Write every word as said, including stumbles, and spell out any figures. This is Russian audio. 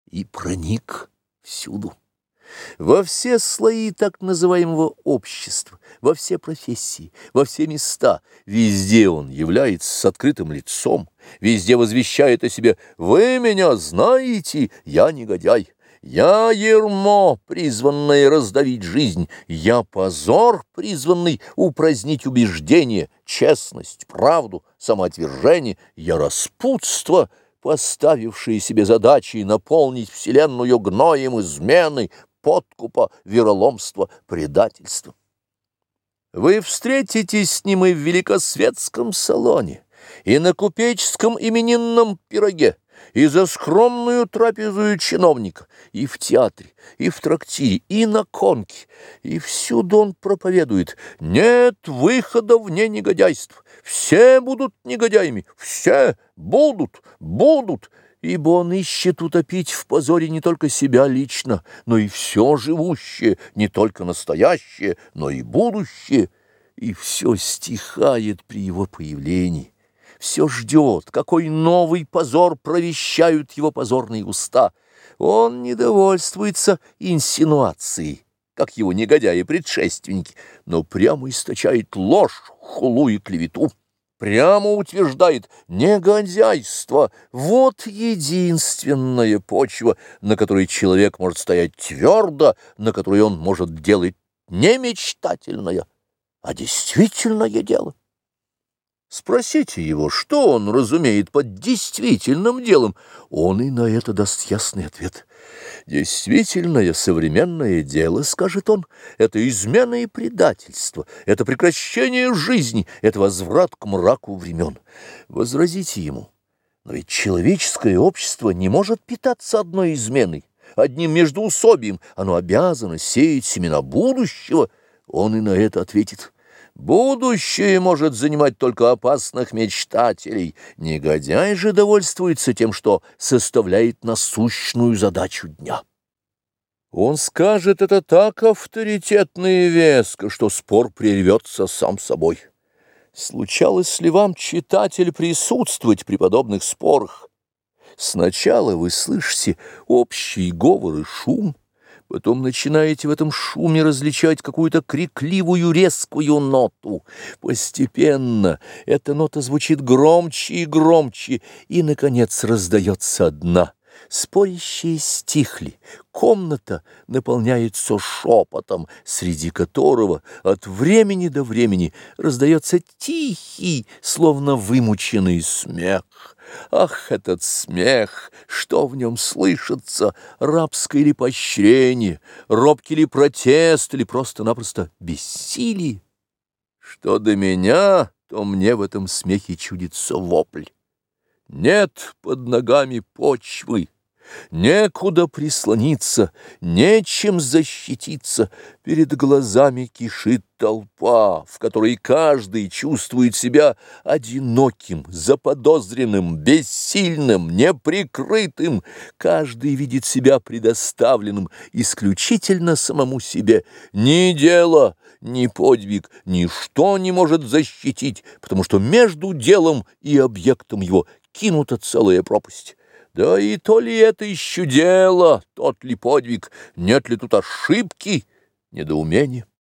и проник всюду, во все слои так называемого общества, во все профессии, во все места. Везде он является с открытым лицом, везде возвещает о себе: «Вы меня знаете, я негодяй, я ярмо, призванное раздавить жизнь, я позор, призванный упразднить убеждение, честность, правду, самоотвержение, я распутство, поставившие себе задачей наполнить вселенную гноем измены, подкупа, вероломства, предательства». Вы встретитесь с ним и в великосветском салоне, и на купеческом именинном пироге, и за скромную трапезую чиновника, и в театре, и в трактире, и на конке, и всюду он проповедует: нет выхода вне негодяйств, все будут негодяями, все будут, будут, ибо он ищет утопить в позоре не только себя лично, но и все живущее, не только настоящее, но и будущее, и все стихает при его появлении. Все ждет, какой новый позор провещают его позорные уста. Он не довольствуется инсинуацией, как его негодяи-предшественники, но прямо источает ложь, хулу и клевету. Прямо утверждает: негодяйство — вот единственная почва, на которой человек может стоять твердо, на которой он может делать не мечтательное, а действительное дело. Спросите его, что он разумеет под действительным делом, он и на это даст ясный ответ. Действительное современное дело, скажет он, это измена и предательство, это прекращение жизни, это возврат к мраку времен. Возразите ему: но ведь человеческое общество не может питаться одной изменой, одним междоусобием, оно обязано сеять семена будущего. Он и на это ответит: будущее может занимать только опасных мечтателей. Негодяй же довольствуется тем, что составляет насущную задачу дня. Он скажет это так авторитетно и веско, что спор прервется сам собой. Случалось ли вам, читатель, присутствовать при подобных спорах? Сначала вы слышите общий говор и шум, потом начинаете в этом шуме различать какую-то крикливую резкую ноту. Постепенно эта нота звучит громче и громче, и, наконец, раздается одна. Спорящие стихли, комната наполняется шепотом, среди которого от времени до времени раздается тихий, словно вымученный смех. Ах, этот смех! Что в нем слышится? Рабское ли поощрение, робкий ли протест, или просто-напросто бессилие? Что до меня, то мне в этом смехе чудится вопль. Нет под ногами почвы, некуда прислониться, нечем защититься, перед глазами кишит толпа, в которой каждый чувствует себя одиноким, заподозренным, бессильным, неприкрытым, каждый видит себя предоставленным исключительно самому себе. Ни дело, ни подвиг, ничто не может защитить, потому что между делом и объектом его кинута целая пропасть. Да и то ли это еще дело, тот ли подвиг, нет ли тут ошибки, недоумения?